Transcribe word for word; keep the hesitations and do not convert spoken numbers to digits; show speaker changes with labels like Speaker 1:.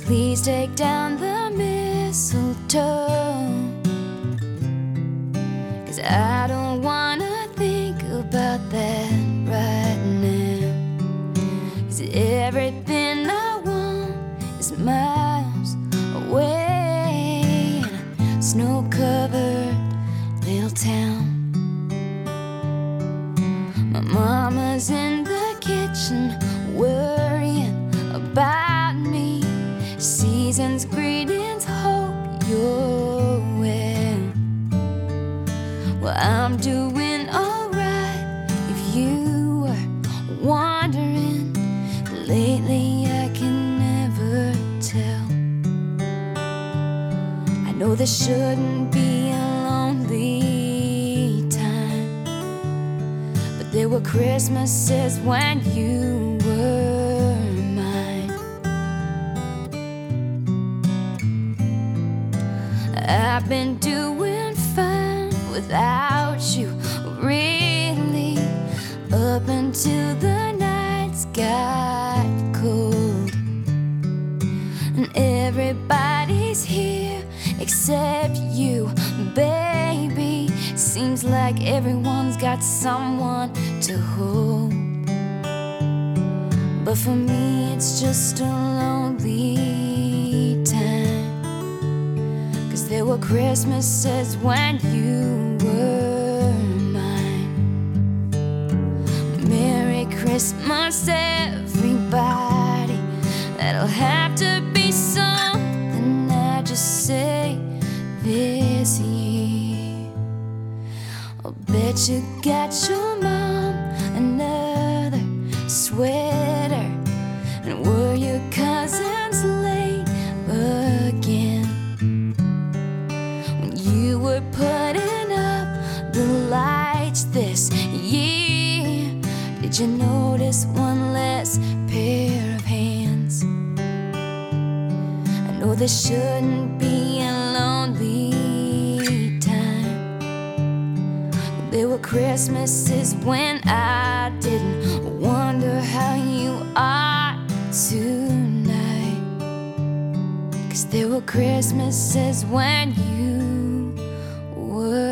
Speaker 1: Please take down the mistletoe, 'cause I don't wanna think about that right now. 'Cause everything I want is miles away in a snow-covered little town. My mama's in the kitchen worrying about me. Season's greetings, hope you're well. Well, I'm doing alright if you were wondering. Lately I can never tell. I know this shouldn't be a lonely time, but there were Christmases when you were mine. I've been doing fine without you, really, up until the nights got cold. And everybody's here except you, baby. Seems like everyone's got someone to hold, but for me it's just a lonely time. 'Cause there were Christmases when you were mine. Merry Christmas, everybody. That'll have to be something I just say this year. I'll bet you got your mom another sweater. And were your cousins late again when you were putting up the lights this year? Did you notice one less pair of hands? I know this shouldn't be a lonely time, but there were Christmases when I didn't wonder how you are tonight. 'Cause there were Christmases when you were